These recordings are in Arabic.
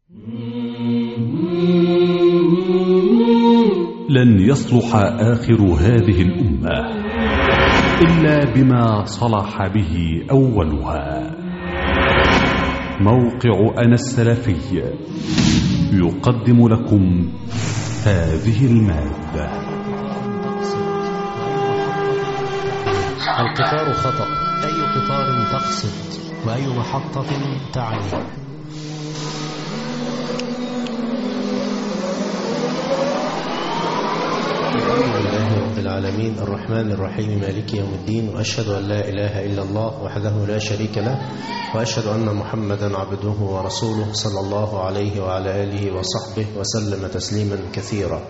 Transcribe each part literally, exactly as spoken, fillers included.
لن يصلح آخر هذه الأمة إلا بما صلح به أولها. موقع أنا السلفي يقدم لكم هذه المادة. القطار خطأ، أي قطار تقصد وأي محطة تعني؟ الحمد لله رب العالمين الرحمن الرحيم مالك يوم الدين، وأشهد أن لا إله إلا الله وحده لا شريك له، وأشهد أن محمدا عبده ورسوله صلى الله عليه وعلى آله وصحبه وسلم تسليما كثيرا.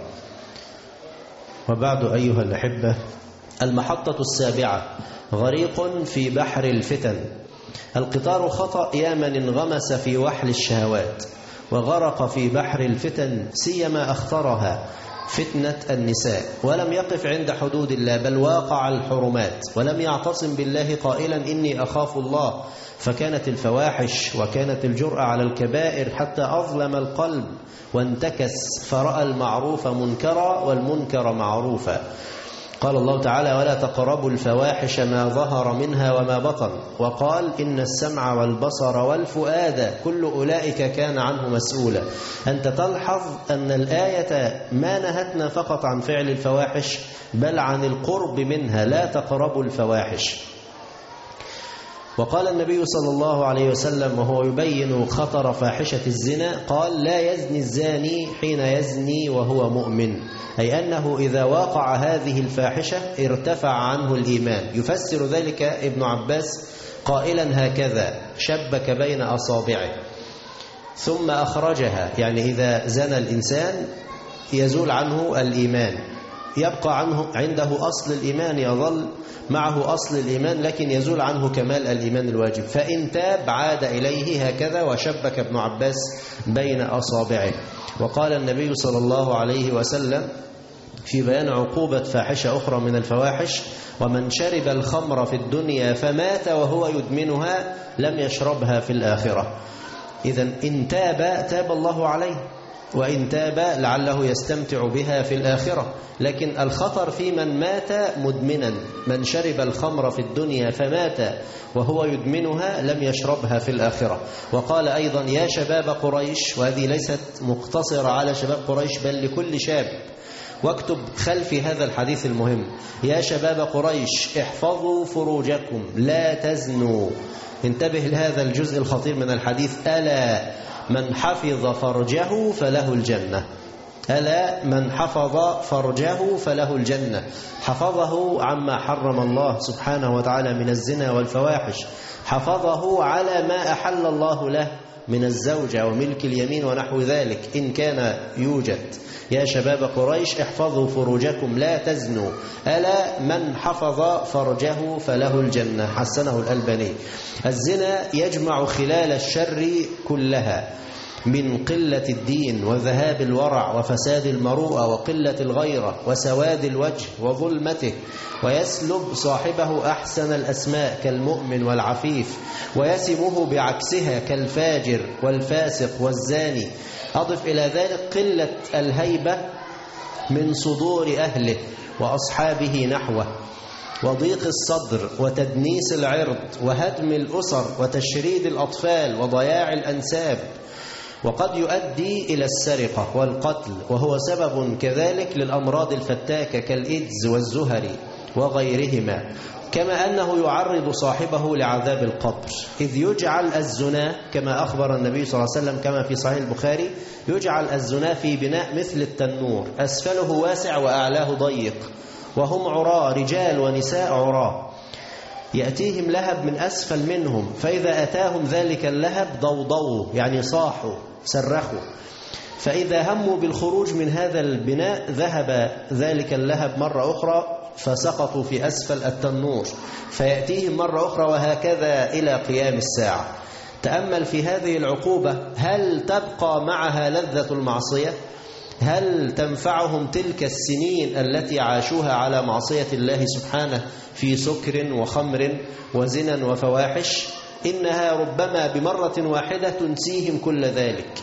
وبعد أيها الأحبة، المحطة السابعة، غريق في بحر الفتن. القطار خطأ يا من انغمس في وحل الشهوات وغرق في بحر الفتن، سيما أخطرها فتنة النساء، ولم يقف عند حدود الله بل واقع الحرمات، ولم يعتصم بالله قائلا إني أخاف الله، فكانت الفواحش وكانت الجرأة على الكبائر حتى أظلم القلب وانتكس، فرأى المعروف منكرا والمنكر معروفا. قال الله تعالى: ولا تقربوا الفواحش ما ظهر منها وما بطن، وقال: إن السمع والبصر والفؤاد كل أولئك كان عنه مسؤولا. أنت تلحظ أن الآية ما نهتنا فقط عن فعل الفواحش بل عن القرب منها، لا تقربوا الفواحش. وقال النبي صلى الله عليه وسلم وهو يبين خطر فاحشة الزنا، قال: لا يزني الزاني حين يزني وهو مؤمن، أي أنه إذا واقع هذه الفاحشة ارتفع عنه الإيمان. يفسر ذلك ابن عباس قائلا هكذا: شبك بين أصابعه ثم أخرجها، يعني إذا زنى الإنسان يزول عنه الإيمان، يبقى عنه عنده أصل الإيمان، يظل معه أصل الإيمان لكن يزول عنه كمال الإيمان الواجب، فإن تاب عاد إليه، هكذا وشبك ابن عباس بين أصابعه. وقال النبي صلى الله عليه وسلم في بيان عقوبة فاحشة أخرى من الفواحش: ومن شرب الخمر في الدنيا فمات وهو يدمنها لم يشربها في الآخرة. إذن إن تاب تاب الله عليه، وإن تاب لعله يستمتع بها في الآخرة، لكن الخطر في من مات مدمنا. من شرب الخمر في الدنيا فمات وهو يدمنها لم يشربها في الآخرة. وقال أيضا: يا شباب قريش، وهذه ليست مقتصرة على شباب قريش بل لكل شاب، واكتب خلف هذا الحديث المهم: يا شباب قريش احفظوا فروجكم لا تزنوا. انتبه لهذا الجزء الخطير من الحديث: ألا من حفظ فرجه فله الجنة. ألا من حفظ فرجه فله الجنة. حفظه عما حرم الله سبحانه وتعالى من الزنا والفواحش، حفظه على ما أحل الله له من الزوجة وملك اليمين ونحو ذلك إن كان يوجد. يا شباب قريش احفظوا فروجكم لا تزنوا، ألا من حفظ فرجه فله الجنة. حسنه الألباني. الزنا يجمع خلال الشر كلها من قلة الدين وذهاب الورع وفساد المروءة وقلة الغيرة وسواد الوجه وظلمته، ويسلب صاحبه أحسن الأسماء كالمؤمن والعفيف، ويسمه بعكسها كالفاجر والفاسق والزاني. أضف إلى ذلك قلة الهيبة من صدور أهله وأصحابه نحوه، وضيق الصدر وتدنيس العرض وهدم الأسر وتشريد الأطفال وضياع الأنساب، وقد يؤدي إلى السرقة والقتل، وهو سبب كذلك للأمراض الفتاكة كالإيدز والزهري وغيرهما، كما أنه يعرض صاحبه لعذاب القبر، إذ يجعل الزنا كما أخبر النبي صلى الله عليه وسلم كما في صحيح البخاري: يجعل الزنا في بناء مثل التنور، أسفله واسع وأعلاه ضيق، وهم عراة، رجال ونساء عراة، يأتيهم لهب من أسفل منهم، فإذا أتاهم ذلك اللهب ضوضوا، يعني صاحوا صرخوا، فإذا هموا بالخروج من هذا البناء ذهب ذلك اللهب مرة أخرى فسقطوا في أسفل التنور، فيأتيهم مرة أخرى، وهكذا إلى قيام الساعة. تأمل في هذه العقوبة، هل تبقى معها لذة المعصية؟ هل تنفعهم تلك السنين التي عاشوها على معصية الله سبحانه في سكر وخمر وزنا وفواحش؟ إنها ربما بمرة واحدة تنسيهم كل ذلك.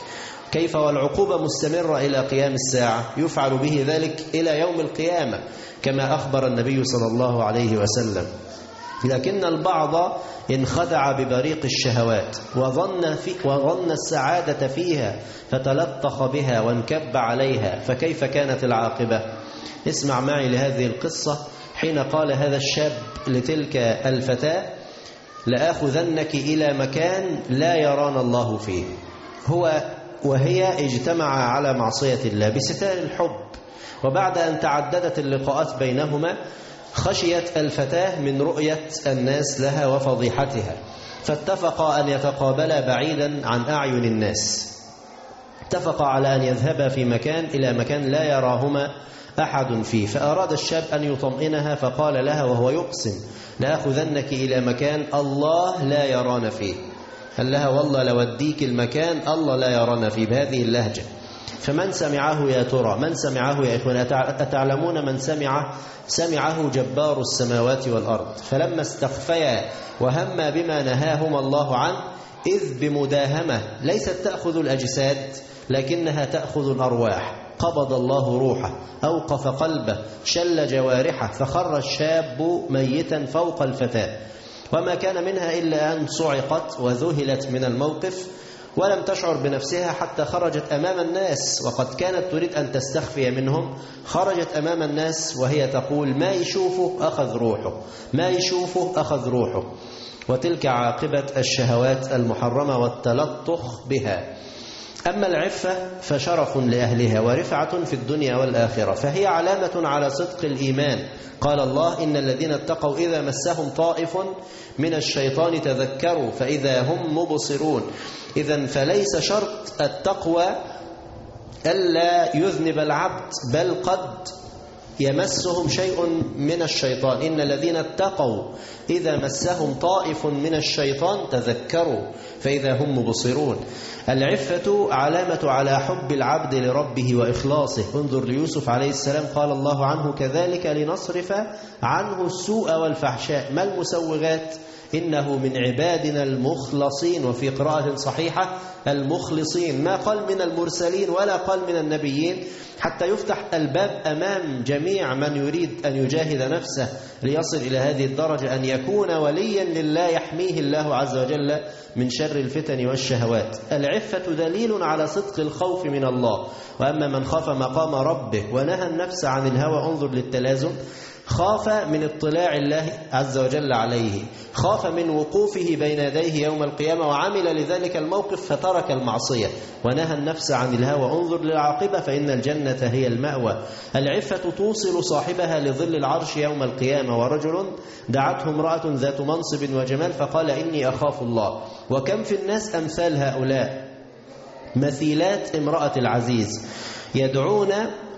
كيف والعقوبة مستمرة إلى قيام الساعة؟ يفعل به ذلك إلى يوم القيامة كما أخبر النبي صلى الله عليه وسلم. لكن البعض انخدع ببريق الشهوات وظن, في وظن السعادة فيها فتلطخ بها وانكب عليها، فكيف كانت العاقبة؟ اسمع معي لهذه القصة. حين قال هذا الشاب لتلك الفتاة: لآخذنك إلى مكان لا يرانا الله فيه، هو وهي اجتمعا على معصية الله بستار الحب، وبعد أن تعددت اللقاءات بينهما خشيت الفتاة من رؤية الناس لها وفضيحتها، فاتفقا أن يتقابلا بعيدا عن أعين الناس. اتفقا على أن يذهبا في مكان إلى مكان لا يراهما أحد فيه. فأراد الشاب أن يطمئنها فقال لها وهو يقسم: لآخذنك إلى مكان الله لا يرانا فيه. قال لها: والله لوديك المكان الله لا يرانا فيه، بهذه اللهجة. فمن سمعه يا ترى؟ من سمعه يا إخوان؟ أتعلمون من سمعه؟ سمعه جبار السماوات والأرض. فلما استخفيا وهما بما نهاهما الله عنه، إذ بمداهمة ليست تأخذ الأجساد لكنها تأخذ الأرواح، قبض الله روحه، أوقف قلبه، شل جوارحه، فخر الشاب ميتا فوق الفتاة، وما كان منها إلا أن صعقت وذهلت من الموقف ولم تشعر بنفسها حتى خرجت أمام الناس، وقد كانت تريد أن تستخفي منهم. خرجت أمام الناس وهي تقول: ما يشوفه أخذ روحه، ما يشوفه أخذ روحه. وتلك عاقبة الشهوات المحرمة والتلطخ بها. أما العفة فشرف لأهلها ورفعة في الدنيا والآخرة، فهي علامة على صدق الإيمان. قال الله: إن الذين اتقوا إذا مسهم طائف من الشيطان تذكروا فإذا هم مبصرون. إذن فليس شرط التقوى ألا يذنب العبد، بل قد يمسهم شيء من الشيطان. إن الذين اتقوا إذا مسهم طائف من الشيطان تذكروا فإذا هم مبصرون. العفة علامة على حب العبد لربه وإخلاصه. انظر ليوسف عليه السلام، قال الله عنه: كذلك لنصرف عنه السوء والفحشاء. ما المسوغات؟ إنه من عبادنا المخلصين، وفي قراءة صحيحة المخلصين. ما قال من المرسلين ولا قال من النبيين، حتى يفتح الباب أمام جميع من يريد أن يجاهد نفسه ليصل إلى هذه الدرجة، أن يكون وليا لله يحميه الله عز وجل من شر الفتن والشهوات. العفة دليل على صدق الخوف من الله. وأما من خاف مقام ربه ونهى النفس عن الهوى، انظر للتلازم، خاف من اطلاع الله عز وجل عليه، خاف من وقوفه بين يديه يوم القيامة وعمل لذلك الموقف فترك المعصية ونهى النفس عن الهوى. انظر للعاقبة، فإن الجنة هي المأوى. العفة توصل صاحبها لظل العرش يوم القيامة. ورجل دعته امرأة ذات منصب وجمال فقال: إني أخاف الله. وكم في الناس أمثال هؤلاء، مثيلات امرأة العزيز، يدعون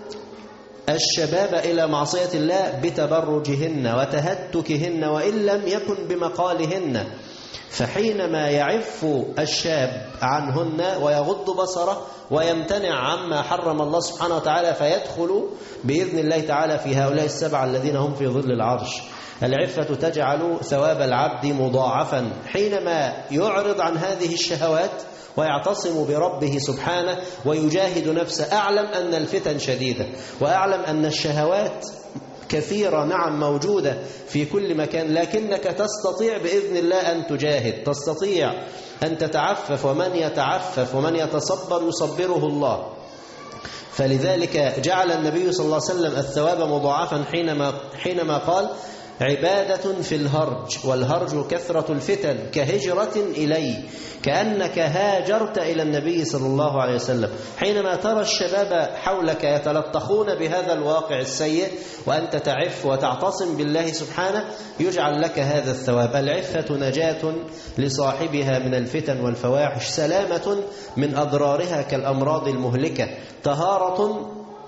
الشباب إلى معصية الله بتبرجهن وتهتكهن وإن لم يكن بمقالهن. فحينما يعف الشاب عنهن ويغض بصره ويمتنع عما حرم الله سبحانه وتعالى، فيدخل بإذن الله تعالى في هؤلاء السبعة الذين هم في ظل العرش. العفة تجعل ثواب العبد مضاعفا. حينما يعرض عن هذه الشهوات ويعتصم بربه سبحانه ويجاهد نفسه، أعلم أن الفتن شديدة، وأعلم أن الشهوات كثيرة، نعم موجودة في كل مكان، لكنك تستطيع بإذن الله أن تجاهد، تستطيع أن تتعفف، ومن يتعفف ومن يتصبر يصبره الله. فلذلك جعل النبي صلى الله عليه وسلم الثواب مضاعفا حينما حينما قال: عبادة في الهرج، والهرج كثرة الفتن كهجرة إلي، كأنك هاجرت إلى النبي صلى الله عليه وسلم. حينما ترى الشباب حولك يتلطخون بهذا الواقع السيء وأنت تعف وتعتصم بالله سبحانه، يجعل لك هذا الثواب. العفة نجاة لصاحبها من الفتن والفواحش، سلامة من أضرارها كالأمراض المهلكة، طهارة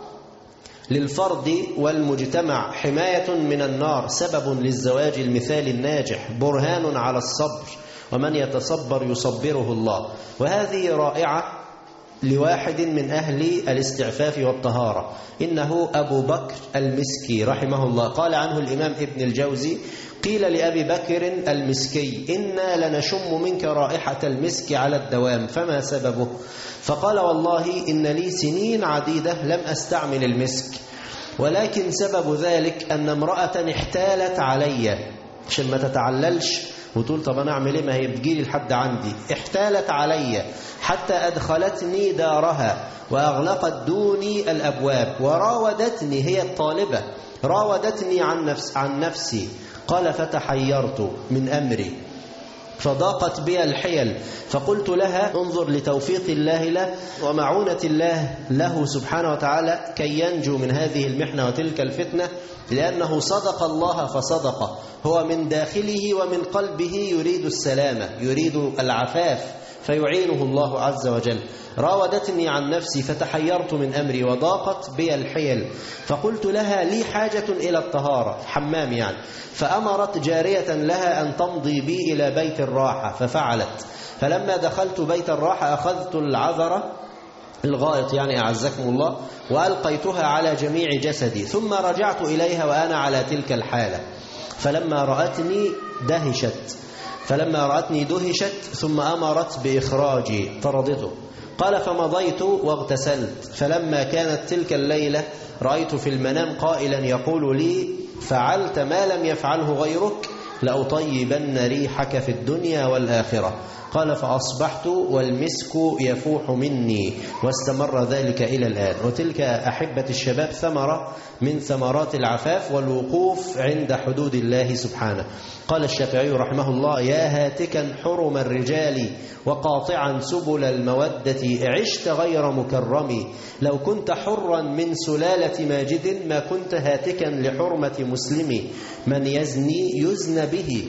للفرد والمجتمع، حماية من النار، سبب للزواج المثالي الناجح، برهان على الصبر، ومن يتصبر يصبره الله. وهذه رائعة لواحد من أهل الاستعفاف والطهارة، إنه أبو بكر المسكي رحمه الله. قال عنه الإمام ابن الجوزي: قيل لأبي بكر المسكي: إنا لنشم منك رائحة المسك على الدوام، فما سببه؟ فقال: والله إن لي سنين عديدة لم أستعمل المسك، ولكن سبب ذلك أن امرأة احتالت علي، عشان ما تتعللش وتقول طب أنا أعمل إيه، ما هي بتجيلي لحد عندي. احتالت علي حتى أدخلتني دارها وأغلقت دوني الأبواب، وراودتني، هي الطالبة، راودتني عن نفس عن نفسي. قال: فتحيرت من أمري فضاقت بي الحيل، فقلت لها: انظر لتوفيق الله له ومعونة الله له سبحانه وتعالى كي ينجو من هذه المحنة وتلك الفتنة، لأنه صدق الله فصدق، هو من داخله ومن قلبه يريد السلامة، يريد العفاف، فيعينه الله عز وجل. راودتني عن نفسي فتحيرت من أمري وضاقت بي الحيل، فقلت لها: لي حاجة إلى الطهارة، حمام يعني. فأمرت جارية لها أن تمضي بي إلى بيت الراحة، ففعلت. فلما دخلت بيت الراحة أخذت العذرة، الغائط يعني أعزكم الله، وألقيتها على جميع جسدي، ثم رجعت إليها وأنا على تلك الحالة. فلما رأتني دهشت فلما رأتني دهشت ثم أمرت بإخراجي، طردته. قال: فمضيت واغتسلت، فلما كانت تلك الليلة رأيت في المنام قائلا يقول لي: فعلت ما لم يفعله غيرك، لأطيبن ريحك في الدنيا والآخرة. قال: فأصبحت والمسك يفوح مني، واستمر ذلك إلى الآن. وتلك أحبة الشباب ثمرة من ثمرات العفاف والوقوف عند حدود الله سبحانه. قال الشافعي رحمه الله: يا هاتكا حرم الرجال وقاطعا سبل المودة، عشت غير مكرم، لو كنت حرا من سلالة ماجد، ما كنت هاتكا لحرمة مسلم، من يزني يزن به،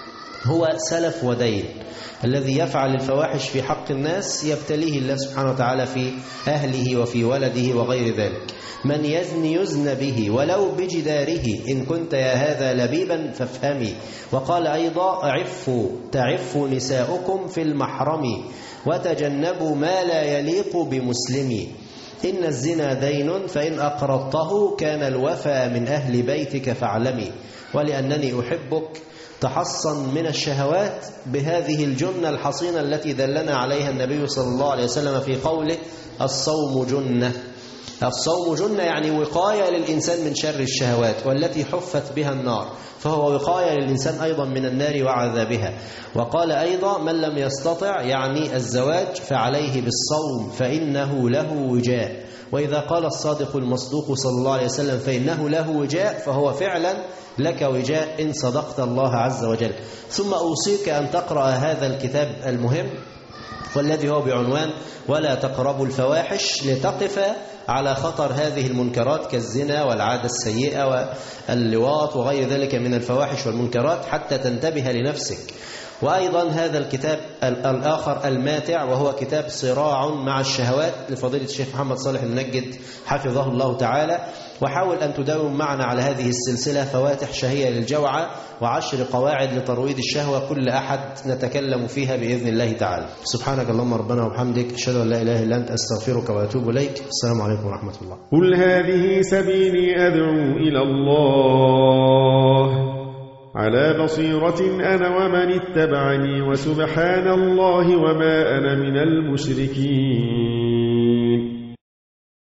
هو سلف ودين. الذي يفعل الفواحش في حق الناس يبتليه الله سبحانه وتعالى في أهله وفي ولده وغير ذلك. من يزني يزن به ولو بجداره، إن كنت يا هذا لبيبا فافهمي. وقال أيضا: عفوا تعفوا نساؤكم في المحرم، وتجنبوا ما لا يليق بمسلم، إن الزنا دين فإن أقرضته كان الوفى من أهل بيتك فاعلمي. ولأنني أحبك تحصن من الشهوات بهذه الجنة الحصينة التي دلنا عليها النبي صلى الله عليه وسلم في قوله: الصوم جنة. الصوم جنة يعني وقاية للإنسان من شر الشهوات، والتي حفت بها النار، فهو وقاية للإنسان أيضا من النار وعذابها. وقال أيضا: من لم يستطع يعني الزواج فعليه بالصوم فإنه له وجاء. وإذا قال الصادق المصدوق صلى الله عليه وسلم فإنه له وجاء، فهو فعلا لك وجاء إن صدقت الله عز وجل. ثم أوصيك أن تقرأ هذا الكتاب المهم والذي هو بعنوان ولا تقربوا الفواحش، لتقف على خطر هذه المنكرات كالزنا والعادة السيئة واللواط وغير ذلك من الفواحش والمنكرات، حتى تنتبه لنفسك. وأيضا هذا الكتاب الآخر الماتع، وهو كتاب صراع مع الشهوات لفضيلة الشيخ محمد صالح المنجد حفظه الله تعالى. وحاول أن تداوم معنا على هذه السلسلة فواتح شهية للجوعة وعشر قواعد لترويض الشهوة، كل أحد نتكلم فيها بإذن الله تعالى. سبحانك اللهم ربنا وبحمدك، أشهد أن لا إله إلا أنت، أستغفرك وأتوب إليك. السلام عليكم ورحمة الله. قل هذه سبيلي أدعو إلى الله على بصيرة أنا ومن اتبعني، وسبحان الله وما أنا من المشركين.